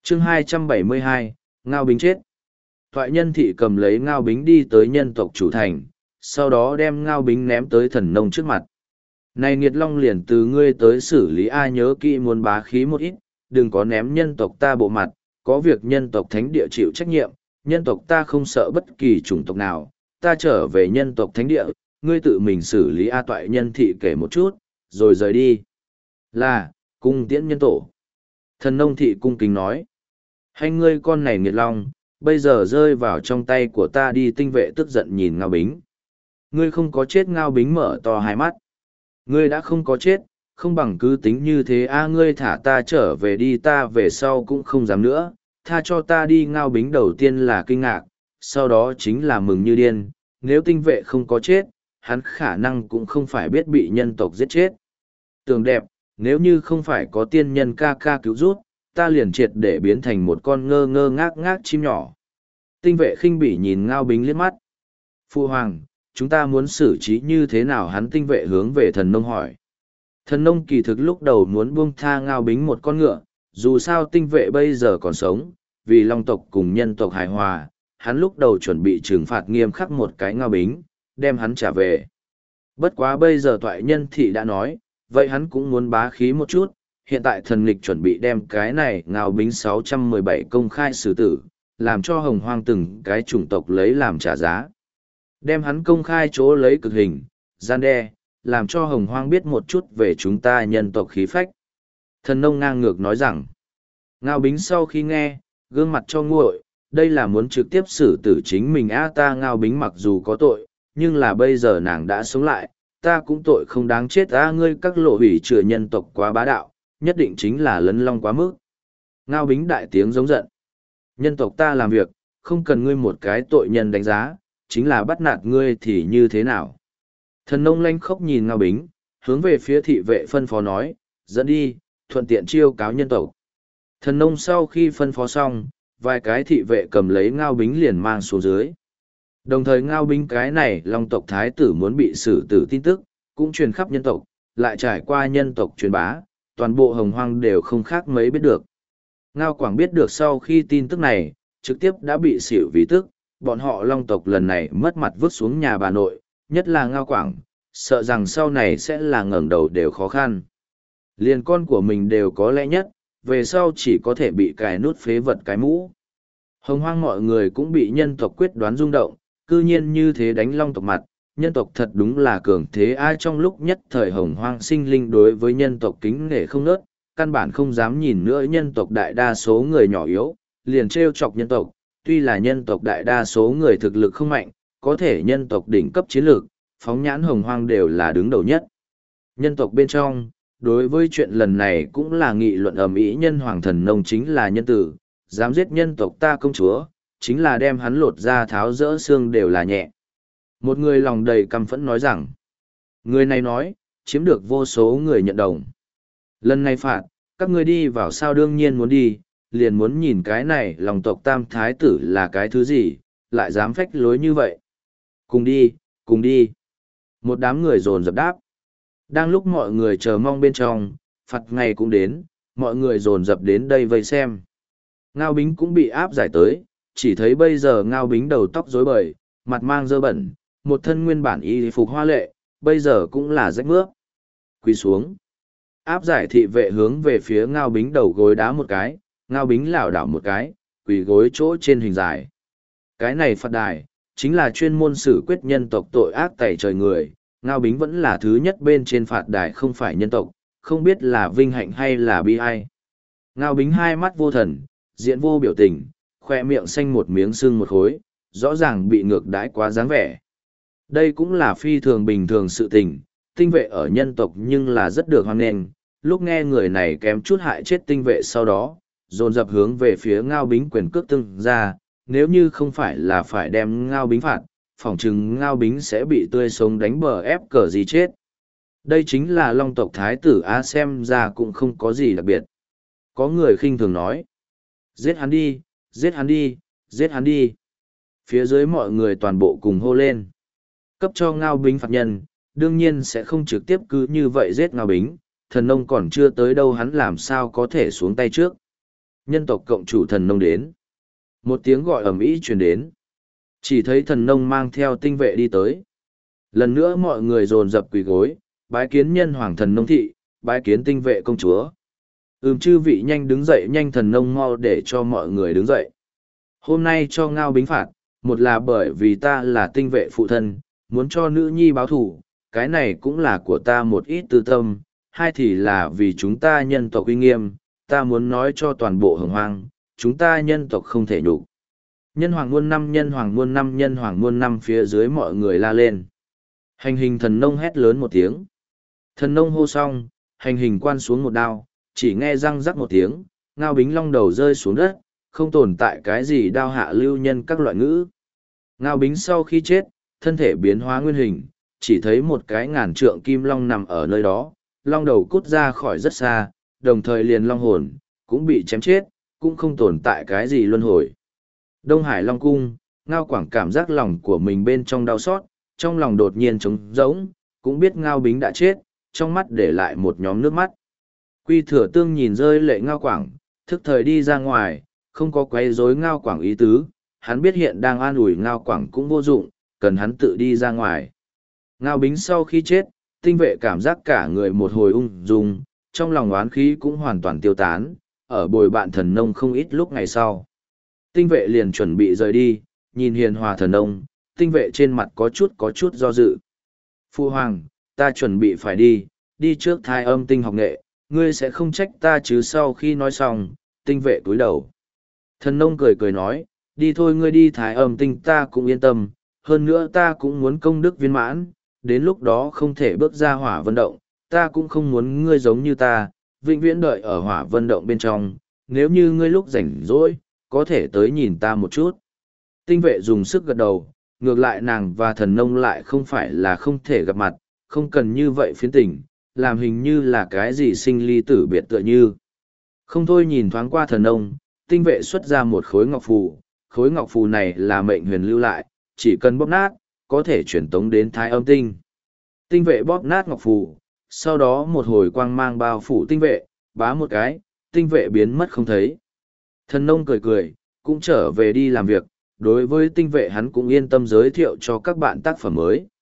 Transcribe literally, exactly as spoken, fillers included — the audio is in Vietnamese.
chương hai trăm bảy mươi hai, Ngao Bính chết. Thoại Nhân Thị cầm lấy Ngao Bính đi tới nhân tộc chủ thành, sau đó đem Ngao Bính ném tới Thần Nông trước mặt. Này Nghiệt Long liền từ ngươi tới xử lý, ai nhớ kỹ muốn bá khí một ít, đừng có ném nhân tộc ta bộ mặt, có việc nhân tộc thánh địa chịu trách nhiệm, nhân tộc ta không sợ bất kỳ chủng tộc nào, ta trở về nhân tộc thánh địa, ngươi tự mình xử lý. A Toại Nhân Thị kể một chút, rồi rời đi. Là, cung tiễn nhân tổ. Thần Nông Thị cung kính nói. Hay ngươi con này Nghiệt Long, bây giờ rơi vào trong tay của ta đi. Tinh Vệ tức giận nhìn Ngao Bính. Ngươi không có chết. Ngao Bính mở to hai mắt. Ngươi đã không có chết, không bằng cứ tính như thế. A ngươi thả ta trở về đi, ta về sau cũng không dám nữa, tha cho ta đi. Ngao Bính đầu tiên là kinh ngạc, sau đó chính là mừng như điên. Nếu Tinh Vệ không có chết, hắn khả năng cũng không phải biết bị nhân tộc giết chết. Tường đẹp, nếu như không phải có tiên nhân ca ca cứu rút, ta liền triệt để biến thành một con ngơ ngơ ngác ngác chim nhỏ. Tinh Vệ khinh bỉ nhìn Ngao Bính liếc mắt. Phu hoàng, chúng ta muốn xử trí như thế nào? Hắn Tinh Vệ hướng về Thần Nông hỏi. Thần Nông kỳ thực lúc đầu muốn buông tha Ngao Bính một con ngựa, dù sao Tinh Vệ bây giờ còn sống, vì Long tộc cùng nhân tộc hài hòa, hắn lúc đầu chuẩn bị trừng phạt nghiêm khắc một cái Ngao Bính, đem hắn trả về. Bất quá bây giờ Thoại Nhân Thị đã nói, vậy hắn cũng muốn bá khí một chút. Hiện tại thần nghịch chuẩn bị đem cái này Ngao Bính sáu trăm mười bảy công khai xử tử, làm cho Hồng Hoang từng cái chủng tộc lấy làm trả giá. Đem hắn công khai chỗ lấy cực hình, gian đe, làm cho Hồng Hoang biết một chút về chúng ta nhân tộc khí phách. Thần Nông ngang ngược nói rằng, Ngao Bính sau khi nghe, gương mặt cho nguội, đây là muốn trực tiếp xử tử chính mình. A ta Ngao Bính mặc dù có tội, nhưng là bây giờ nàng đã sống lại, ta cũng tội không đáng chết. A ngươi các lộ hủy trừ nhân tộc quá bá đạo, nhất định chính là lấn long quá mức. Ngao Bính đại tiếng giống giận. Nhân tộc ta làm việc, không cần ngươi một cái tội nhân đánh giá, chính là bắt nạt ngươi thì như thế nào? Thần Nông lanh khóc nhìn Ngao Bính, hướng về phía thị vệ phân phó nói, dẫn đi, thuận tiện chiêu cáo nhân tộc. Thần Nông sau khi phân phó xong, vài cái thị vệ cầm lấy Ngao Bính liền mang xuống dưới. Đồng thời Ngao Bính cái này Long tộc thái tử muốn bị xử tử tin tức, cũng truyền khắp nhân tộc, lại trải qua nhân tộc truyền bá, toàn bộ Hồng Hoang đều không khác mấy biết được. Ngao Quảng biết được sau khi tin tức này, trực tiếp đã bị xỉu vì tức, bọn họ Long tộc lần này mất mặt vứt xuống nhà bà nội, nhất là Ngao Quảng, sợ rằng sau này sẽ là ngẩng đầu đều khó khăn. Liền con của mình đều có lẽ nhất, về sau chỉ có thể bị cài nút phế vật cái mũ. Hồng Hoang mọi người cũng bị nhân tộc quyết đoán rung động, cư nhiên như thế đánh Long tộc mặt, nhân tộc thật đúng là cường thế. Ai trong lúc nhất thời Hồng Hoang sinh linh đối với nhân tộc kính nể không nớt, căn bản không dám nhìn nữa nhân tộc đại đa số người nhỏ yếu, liền trêu chọc nhân tộc. Tuy là nhân tộc đại đa số người thực lực không mạnh, có thể nhân tộc đỉnh cấp chiến lược, phóng nhãn Hồng Hoang đều là đứng đầu nhất. Nhân tộc bên trong, đối với chuyện lần này cũng là nghị luận ầm ĩ. Nhân Hoàng Thần Nông chính là nhân tử, dám giết nhân tộc ta công chúa, chính là đem hắn lột ra tháo rỡ xương đều là nhẹ. Một người lòng đầy căm phẫn nói rằng, người này nói, chiếm được vô số người nhận đồng. Lần này phạt, các ngươi đi vào sao? Đương nhiên muốn đi, liền muốn nhìn cái này lòng tộc tam thái tử là cái thứ gì, lại dám phách lối như vậy. Cùng đi, cùng đi. Một đám người dồn dập đáp. Đang lúc mọi người chờ mong bên trong, phạt ngày cũng đến, mọi người dồn dập đến đây vây xem. Ngao Bính cũng bị áp giải tới, chỉ thấy bây giờ Ngao Bính đầu tóc rối bời, mặt mang dơ bẩn, một thân nguyên bản y phục hoa lệ, bây giờ cũng là rách mướp. Quỳ xuống. Áp giải thị vệ hướng về phía Ngao Bính đầu gối đá một cái, Ngao Bính lảo đảo một cái, quỳ gối chỗ trên hình dài. Cái này phạt đài, chính là chuyên môn xử quyết nhân tộc tội ác tẩy trời người. Ngao Bính vẫn là thứ nhất bên trên phạt đài, không phải nhân tộc, không biết là vinh hạnh hay là bi ai. Ngao Bính hai mắt vô thần, diện vô biểu tình, khoe miệng xanh một miếng sưng một khối, rõ ràng bị ngược đãi quá dáng vẻ. Đây cũng là phi thường bình thường sự tình, tinh vệ ở nhân tộc nhưng là rất được hoan nghênh. Lúc nghe người này kém chút hại chết tinh vệ sau đó, dồn dập hướng về phía Ngao Bính quyền cước tưng ra, nếu như không phải là phải đem Ngao Bính phạt, phỏng chừng Ngao Bính sẽ bị tươi sống đánh bờ ép cờ gì chết. Đây chính là Long tộc thái tử A, xem ra cũng không có gì đặc biệt. Có người khinh thường nói, giết hắn đi, giết hắn đi, giết hắn đi. Phía dưới mọi người toàn bộ cùng hô lên. Cấp cho Ngao Bính phạt nhân, đương nhiên sẽ không trực tiếp cứ như vậy giết Ngao Bính, Thần Nông còn chưa tới đâu hắn làm sao có thể xuống tay trước. nhân tộc cộng chủ thần nông đến. Một tiếng gọi ầm ĩ truyền đến. Chỉ thấy thần nông mang theo tinh vệ đi tới. Lần nữa mọi người dồn dập quỳ gối, bái kiến nhân hoàng thần nông thị, bái kiến tinh vệ công chúa. Ừm chư vị nhanh đứng dậy, nhanh thần nông mau để cho mọi người đứng dậy. Hôm nay cho Ngao Bính phạt, một là bởi vì ta là tinh vệ phụ thân, muốn cho nữ nhi báo thù, cái này cũng là của ta một ít tư tâm, hai thì là vì chúng ta nhân tộc uy nghiêm, ta muốn nói cho toàn bộ hồng hoang, chúng ta nhân tộc không thể nhục. Nhân hoàng muôn năm, nhân hoàng muôn năm, nhân hoàng muôn năm, phía dưới mọi người la lên. Hành hình thần nông hét lớn một tiếng. Thần nông hô xong, hành hình quan xuống một đao, chỉ nghe răng rắc một tiếng, Ngao Bính long đầu rơi xuống đất, không tồn tại cái gì đao hạ lưu nhân các loại ngữ. Ngao Bính sau khi chết, thân thể biến hóa nguyên hình, chỉ thấy một cái ngàn trượng kim long nằm ở nơi đó, long đầu cút ra khỏi rất xa, đồng thời liền long hồn, cũng bị chém chết, cũng không tồn tại cái gì luân hồi. Đông Hải Long Cung, Ngao Quảng cảm giác lòng của mình bên trong đau xót, trong lòng đột nhiên trống rỗng, cũng biết Ngao Bính đã chết, trong mắt để lại một nhóm nước mắt. Quy Thừa Tương nhìn rơi lệ Ngao Quảng, thức thời đi ra ngoài, không có quấy rối Ngao Quảng ý tứ, hắn biết hiện đang an ủi Ngao Quảng cũng vô dụng, cần hắn tự đi ra ngoài. Ngao Bính sau khi chết, tinh vệ cảm giác cả người một hồi ung dung, trong lòng oán khí cũng hoàn toàn tiêu tán, ở bồi bạn thần nông không ít lúc ngày sau. Tinh vệ liền chuẩn bị rời đi, nhìn hiền hòa thần nông, tinh vệ trên mặt có chút có chút do dự. Phu hoàng, ta chuẩn bị phải đi, đi trước thai âm tinh học nghệ, ngươi sẽ không trách ta chứ. Sau khi nói xong, tinh vệ cúi đầu. Thần nông cười cười nói, đi thôi, ngươi đi thái âm tinh ta cũng yên tâm, hơn nữa ta cũng muốn công đức viên mãn, đến lúc đó không thể bước ra hỏa vân động, ta cũng không muốn ngươi giống như ta, vĩnh viễn đợi ở hỏa vân động bên trong, nếu như ngươi lúc rảnh rỗi, có thể tới nhìn ta một chút. Tinh vệ dùng sức gật đầu, ngược lại nàng và thần nông lại không phải là không thể gặp mặt, không cần như vậy phiến tình, làm hình như là cái gì sinh ly tử biệt tựa như. Không thôi nhìn thoáng qua thần nông, tinh vệ xuất ra một khối ngọc phù, khối ngọc phù này là mệnh huyền lưu lại, chỉ cần bóp nát, có thể chuyển tống đến thái âm tinh. Tinh vệ bóp nát ngọc phù, sau đó một hồi quang mang bao phủ tinh vệ, bá một cái, tinh vệ biến mất không thấy. Thần nông cười cười, cũng trở về đi làm việc, đối với tinh vệ hắn cũng yên tâm giới thiệu cho các bạn tác phẩm mới.